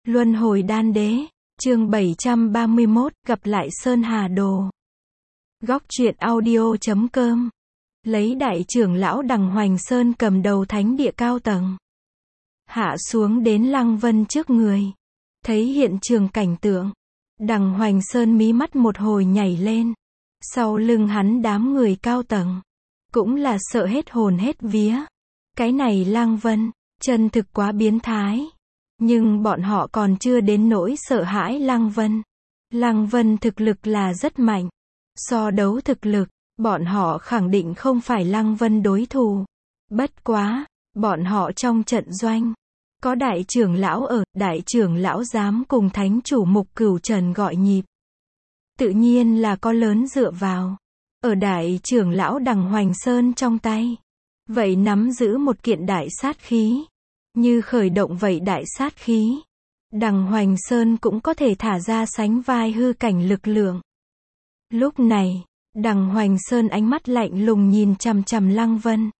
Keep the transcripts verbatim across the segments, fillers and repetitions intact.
Luân hồi đan đế, chương bảy trăm ba mươi mốt, gặp lại Sơn Hà Đồ. Góc truyện audio chấm com. Lấy đại trưởng lão Đằng Hoành Sơn cầm đầu thánh địa cao tầng. Hạ xuống đến Lăng Vân trước người. Thấy hiện trường cảnh tượng. Đằng Hoành Sơn mí mắt một hồi nhảy lên. Sau lưng hắn đám người cao tầng. Cũng là sợ hết hồn hết vía. Cái này Lăng Vân, chân thực quá biến thái. Nhưng bọn họ còn chưa đến nỗi sợ hãi Lăng Vân. Lăng Vân thực lực là rất mạnh. So đấu thực lực, bọn họ khẳng định không phải Lăng Vân đối thủ. Bất quá, bọn họ trong trận doanh. Có đại trưởng lão ở, đại trưởng lão dám cùng thánh chủ Mục Cửu Trần gọi nhịp. Tự nhiên là có lớn dựa vào. Ở đại trưởng lão Đằng Hoành Sơn trong tay. Vậy nắm giữ một kiện đại sát khí. Như khởi động vậy đại sát khí. Đằng Hoành Sơn cũng có thể thả ra sánh vai hư cảnh lực lượng. Lúc này, Đằng Hoành Sơn ánh mắt lạnh lùng nhìn chằm chằm Lăng Vân.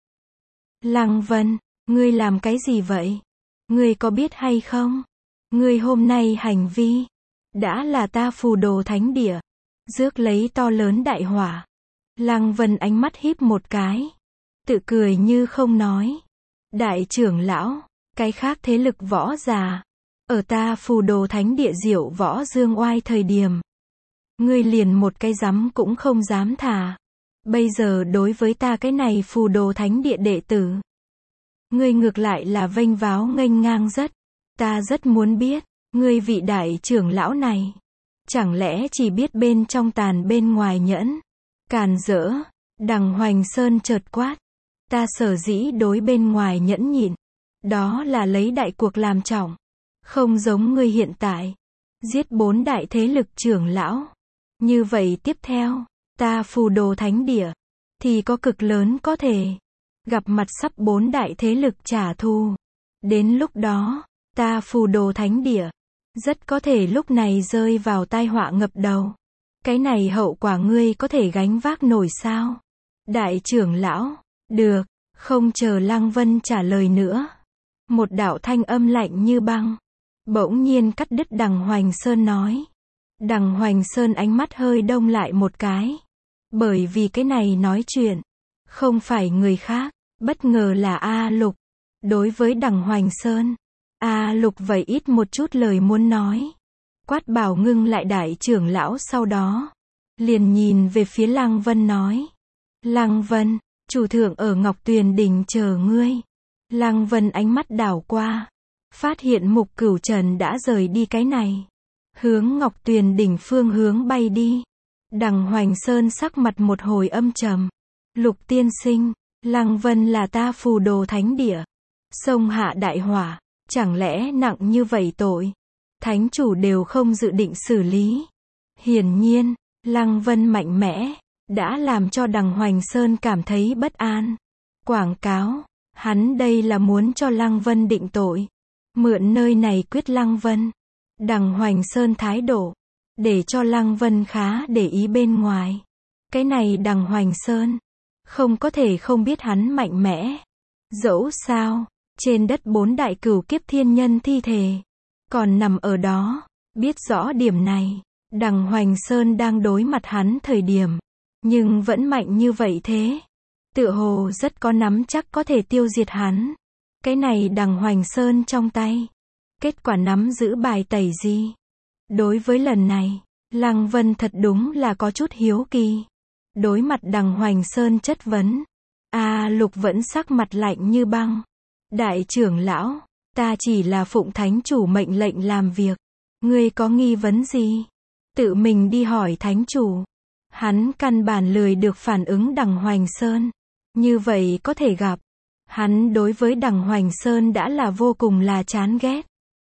Lăng Vân, ngươi làm cái gì vậy? Ngươi có biết hay không? Ngươi hôm nay hành vi, đã là ta Phù Đồ Thánh Địa, rước lấy to lớn đại hỏa. Lăng Vân ánh mắt híp một cái. Tự cười như không nói. Đại trưởng lão, cái khác thế lực võ già. Ở ta Phù Đồ Thánh Địa diệu võ dương oai thời điểm. Ngươi liền một cái rắm cũng không dám thả. Bây giờ đối với ta cái này Phù Đồ Thánh Địa đệ tử. Ngươi ngược lại là vênh váo nghênh ngang rất. Ta rất muốn biết, ngươi vị đại trưởng lão này. Chẳng lẽ chỉ biết bên trong tàn bên ngoài nhẫn. Càn rỡ, Đằng Hoành Sơn chợt quát. Ta sở dĩ đối bên ngoài nhẫn nhịn. Đó là lấy đại cuộc làm trọng. Không giống ngươi hiện tại. Giết bốn đại thế lực trưởng lão. Như vậy tiếp theo, ta Phù Đồ Thánh Địa. Thì có cực lớn có thể. Gặp mặt sắp bốn đại thế lực trả thù. Đến lúc đó, ta Phù Đồ Thánh Địa. Rất có thể lúc này rơi vào tai họa ngập đầu. Cái này hậu quả ngươi có thể gánh vác nổi sao? Đại trưởng lão, được, không chờ Lăng Vân trả lời nữa. Một đạo thanh âm lạnh như băng. Bỗng nhiên cắt đứt Đằng Hoành Sơn nói. Đằng Hoành Sơn ánh mắt hơi đông lại một cái. Bởi vì cái này nói chuyện. Không phải người khác, bất ngờ là A Lục. Đối với Đằng Hoành Sơn, A Lục vậy ít một chút lời muốn nói. Quát bảo ngưng lại đại trưởng lão sau đó. Liền nhìn về phía Lăng Vân nói. Lăng Vân, chủ thượng ở Ngọc Tuyền Đỉnh chờ ngươi. Lăng Vân ánh mắt đảo qua. Phát hiện Mục Cửu Trần đã rời đi cái này. Hướng Ngọc Tuyền Đỉnh phương hướng bay đi. Đằng Hoành Sơn sắc mặt một hồi âm trầm. Lục tiên sinh, Lăng Vân là ta Phù Đồ Thánh Địa. Sông hạ đại hỏa, chẳng lẽ nặng như vậy tội. Thánh chủ đều không dự định xử lý. Hiển nhiên, Lăng Vân mạnh mẽ, đã làm cho Đằng Hoành Sơn cảm thấy bất an. Quảng cáo, hắn đây là muốn cho Lăng Vân định tội. Mượn nơi này quyết Lăng Vân. Đằng Hoành Sơn thái độ, để cho Lăng Vân khá để ý bên ngoài. Cái này Đằng Hoành Sơn, không có thể không biết hắn mạnh mẽ. Dẫu sao, trên đất bốn đại cửu kiếp thiên nhân thi thể, còn nằm ở đó, biết rõ điểm này. Đằng Hoành Sơn đang đối mặt hắn thời điểm, nhưng vẫn mạnh như vậy thế. Tựa hồ rất có nắm chắc có thể tiêu diệt hắn. Cái này Đằng Hoành Sơn trong tay. Kết quả nắm giữ bài tẩy gì? Đối với lần này, Lăng Vân thật đúng là có chút hiếu kỳ. Đối mặt Đằng Hoành Sơn chất vấn. A Lục vẫn sắc mặt lạnh như băng. Đại trưởng lão, ta chỉ là phụng thánh chủ mệnh lệnh làm việc. Ngươi có nghi vấn gì? Tự mình đi hỏi thánh chủ. Hắn căn bản lười được phản ứng Đằng Hoành Sơn. Như vậy có thể gặp. Hắn đối với Đằng Hoành Sơn đã là vô cùng là chán ghét.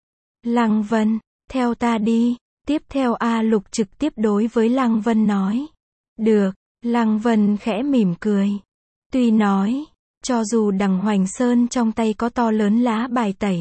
Lăng Vân, theo ta đi. Tiếp theo A Lục trực tiếp đối với Lăng Vân nói. Được, Lăng Vân khẽ mỉm cười. Tuy nói, cho dù Đằng Hoành Sơn trong tay có to lớn lá bài tẩy.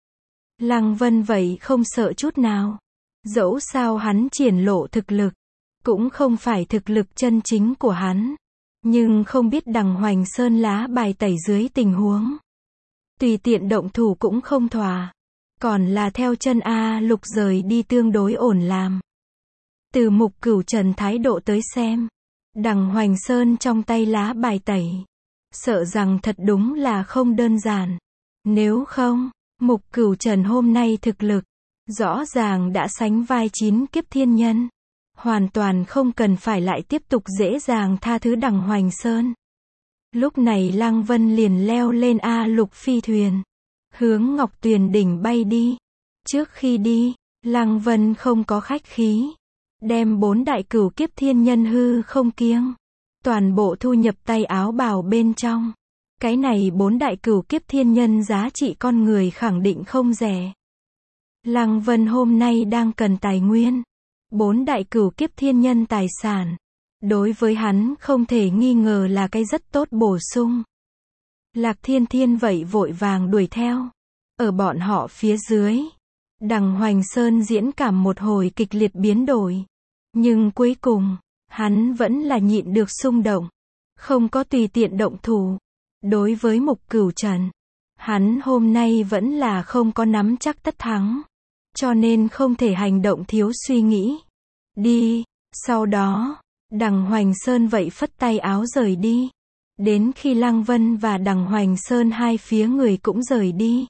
Lăng Vân vậy không sợ chút nào. Dẫu sao hắn triển lộ thực lực. Cũng không phải thực lực chân chính của hắn. Nhưng không biết Đằng Hoành Sơn lá bài tẩy dưới tình huống. Tùy tiện động thủ cũng không thỏa. còn là theo chân A Lục rời đi tương đối ổn làm. Từ Mục Cửu Trần thái độ tới xem, Đằng Hoành Sơn trong tay lá bài tẩy, sợ rằng thật đúng là không đơn giản. Nếu không, Mục Cửu Trần hôm nay thực lực, rõ ràng đã sánh vai chín kiếp thiên nhân. Hoàn toàn không cần phải lại tiếp tục dễ dàng tha thứ Đằng Hoành Sơn. Lúc này Lăng Vân liền leo lên A Lục phi thuyền, hướng Ngọc Tuyền đỉnh bay đi. Trước khi đi, Lăng Vân không có khách khí, đem bốn đại cửu kiếp thiên nhân hư không kiêng, toàn bộ thu nhập tay áo bào bên trong. Cái này bốn đại cửu kiếp thiên nhân giá trị con người khẳng định không rẻ. Lăng Vân hôm nay đang cần tài nguyên. Bốn đại cửu kiếp thiên nhân tài sản, đối với hắn không thể nghi ngờ là cái rất tốt bổ sung. Lạc Thiên Thiên vậy vội vàng đuổi theo. Ở bọn họ phía dưới, Đằng Hoành Sơn diễn cảm một hồi kịch liệt biến đổi. Nhưng cuối cùng, hắn vẫn là nhịn được xung động, không có tùy tiện động thủ. Đối với Mục Cửu Trần, hắn hôm nay vẫn là không có nắm chắc tất thắng, cho nên không thể hành động thiếu suy nghĩ. Đi, sau đó, Đằng Hoành Sơn vậy phất tay áo rời đi. Đến khi Lăng Vân và Đằng Hoành Sơn hai phía người cũng rời đi.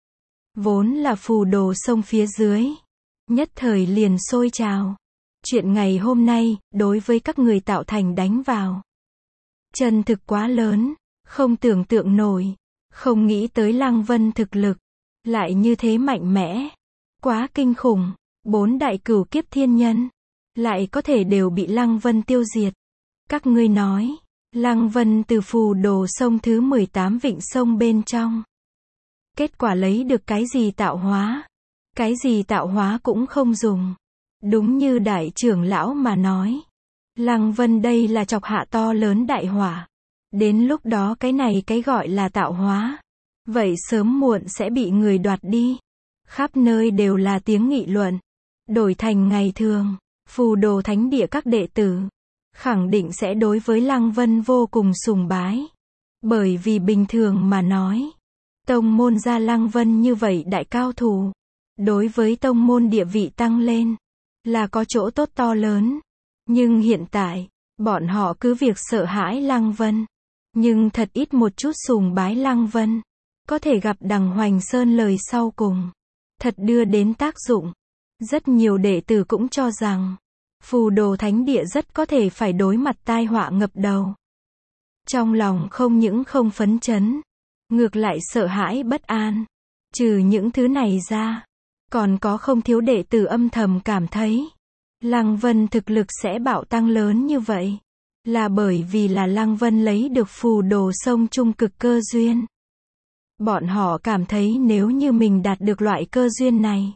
Vốn là phù đồ sông phía dưới, nhất thời liền sôi trào. Chuyện ngày hôm nay, đối với các người tạo thành đánh vào. Chân thực quá lớn, không tưởng tượng nổi, không nghĩ tới Lăng Vân thực lực, lại như thế mạnh mẽ. Quá kinh khủng, bốn đại cửu kiếp thiên nhân, lại có thể đều bị Lăng Vân tiêu diệt. Các ngươi nói, Lăng Vân từ phù đồ sông thứ mười tám vịnh sông bên trong. Kết quả lấy được cái gì tạo hóa? Cái gì tạo hóa cũng không dùng. Đúng như đại trưởng lão mà nói. Lăng Vân đây là chọc hạ to lớn đại hỏa. Đến lúc đó cái này cái gọi là tạo hóa. Vậy sớm muộn sẽ bị người đoạt đi. Khắp nơi đều là tiếng nghị luận. Đổi thành ngày thường, phù đồ thánh địa các đệ tử khẳng định sẽ đối với Lăng Vân vô cùng sùng bái. Bởi vì bình thường mà nói, tông môn gia Lăng Vân như vậy đại cao thủ, đối với tông môn địa vị tăng lên, là có chỗ tốt to lớn. Nhưng hiện tại, bọn họ cứ việc sợ hãi Lăng Vân, nhưng thật ít một chút sùng bái Lăng Vân. Có thể gặp Đằng Hoành Sơn lời sau cùng, thật đưa đến tác dụng. Rất nhiều đệ tử cũng cho rằng, phù đồ thánh địa rất có thể phải đối mặt tai họa ngập đầu. Trong lòng không những không phấn chấn, ngược lại sợ hãi bất an. Trừ những thứ này ra, còn có không thiếu đệ tử âm thầm cảm thấy, Lăng Vân thực lực sẽ bạo tăng lớn như vậy, là bởi vì là Lăng Vân lấy được phù đồ sông trung cực cơ duyên. Bọn họ cảm thấy nếu như mình đạt được loại cơ duyên này,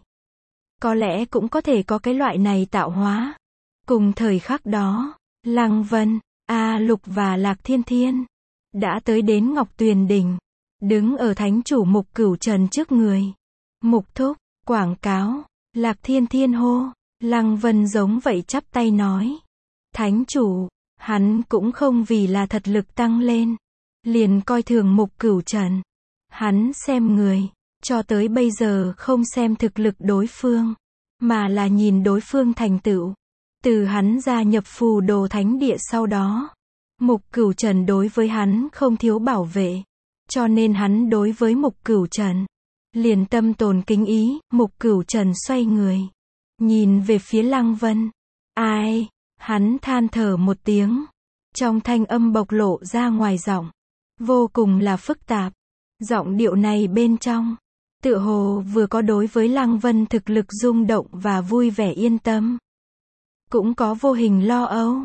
có lẽ cũng có thể có cái loại này tạo hóa. Cùng thời khắc đó, Lăng Vân, A Lục và Lạc Thiên Thiên đã tới đến Ngọc Tuyền đỉnh, đứng ở thánh chủ Mục Cửu Trần trước người. Mục thúc, quảng cáo. Lạc Thiên Thiên hô. Lăng Vân giống vậy chắp tay nói, thánh chủ, hắn cũng không vì là thật lực tăng lên, liền coi thường Mục Cửu Trần. Hắn xem người, cho tới bây giờ không xem thực lực đối phương, mà là nhìn đối phương thành tựu. Từ hắn gia nhập phù đồ thánh địa sau đó, Mục Cửu Trần đối với hắn không thiếu bảo vệ, cho nên hắn đối với Mục Cửu Trần liền tâm tồn kính ý. Mục Cửu Trần xoay người, nhìn về phía Lăng Vân. Ai? Hắn than thở một tiếng, trong thanh âm bộc lộ ra ngoài giọng, vô cùng là phức tạp. Giọng điệu này bên trong, tựa hồ vừa có đối với Lăng Vân thực lực rung động và vui vẻ yên tâm, cũng có vô hình lo âu.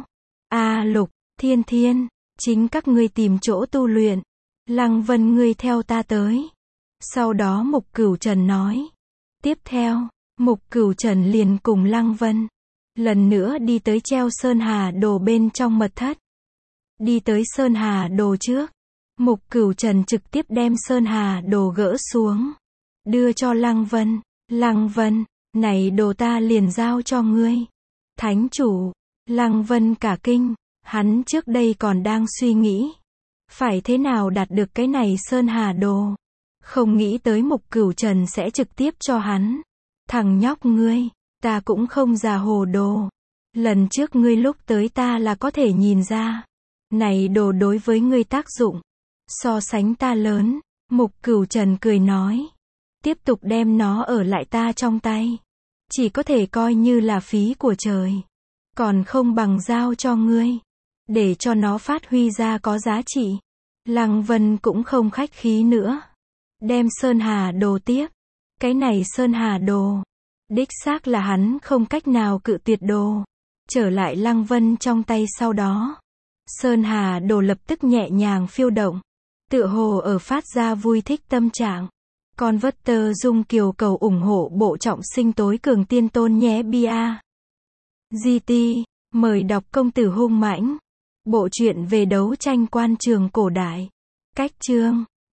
A Lục, Thiên Thiên, chính các ngươi tìm chỗ tu luyện, Lăng Vân ngươi theo ta tới. Sau đó Mục Cửu Trần nói. Tiếp theo, Mục Cửu Trần liền cùng Lăng Vân lần nữa đi tới treo Sơn Hà Đồ bên trong mật thất. Đi tới Sơn Hà Đồ trước, Mục Cửu Trần trực tiếp đem Sơn Hà Đồ gỡ xuống, đưa cho Lăng Vân. Lăng Vân, này đồ ta liền giao cho ngươi. Thánh chủ. Lăng Vân cả kinh, hắn trước đây còn đang suy nghĩ, phải thế nào đạt được cái này Sơn Hà Đồ. Không nghĩ tới Mục Cửu Trần sẽ trực tiếp cho hắn. Thằng nhóc ngươi, ta cũng không già hồ đồ. Lần trước ngươi lúc tới ta là có thể nhìn ra. Này đồ đối với ngươi tác dụng. So sánh ta lớn. Mục Cửu Trần cười nói. Tiếp tục đem nó ở lại ta trong tay. Chỉ có thể coi như là phí của trời. Còn không bằng giao cho ngươi. Để cho nó phát huy ra có giá trị. Lăng Vân cũng không khách khí nữa. Đem Sơn Hà Đồ tiếp. Cái này Sơn Hà Đồ. Đích xác là hắn không cách nào cự tuyệt đồ. Trở lại Lăng Vân trong tay sau đó. Sơn Hà Đồ lập tức nhẹ nhàng phiêu động. Tựa hồ ở phát ra vui thích tâm trạng. Con vất tơ dung kiều cầu ủng hộ bộ trọng sinh tối cường tiên tôn nhé bia. giê tê, mời đọc Công tử hung mãnh. Bộ truyện về đấu tranh quan trường cổ đại. Cách chương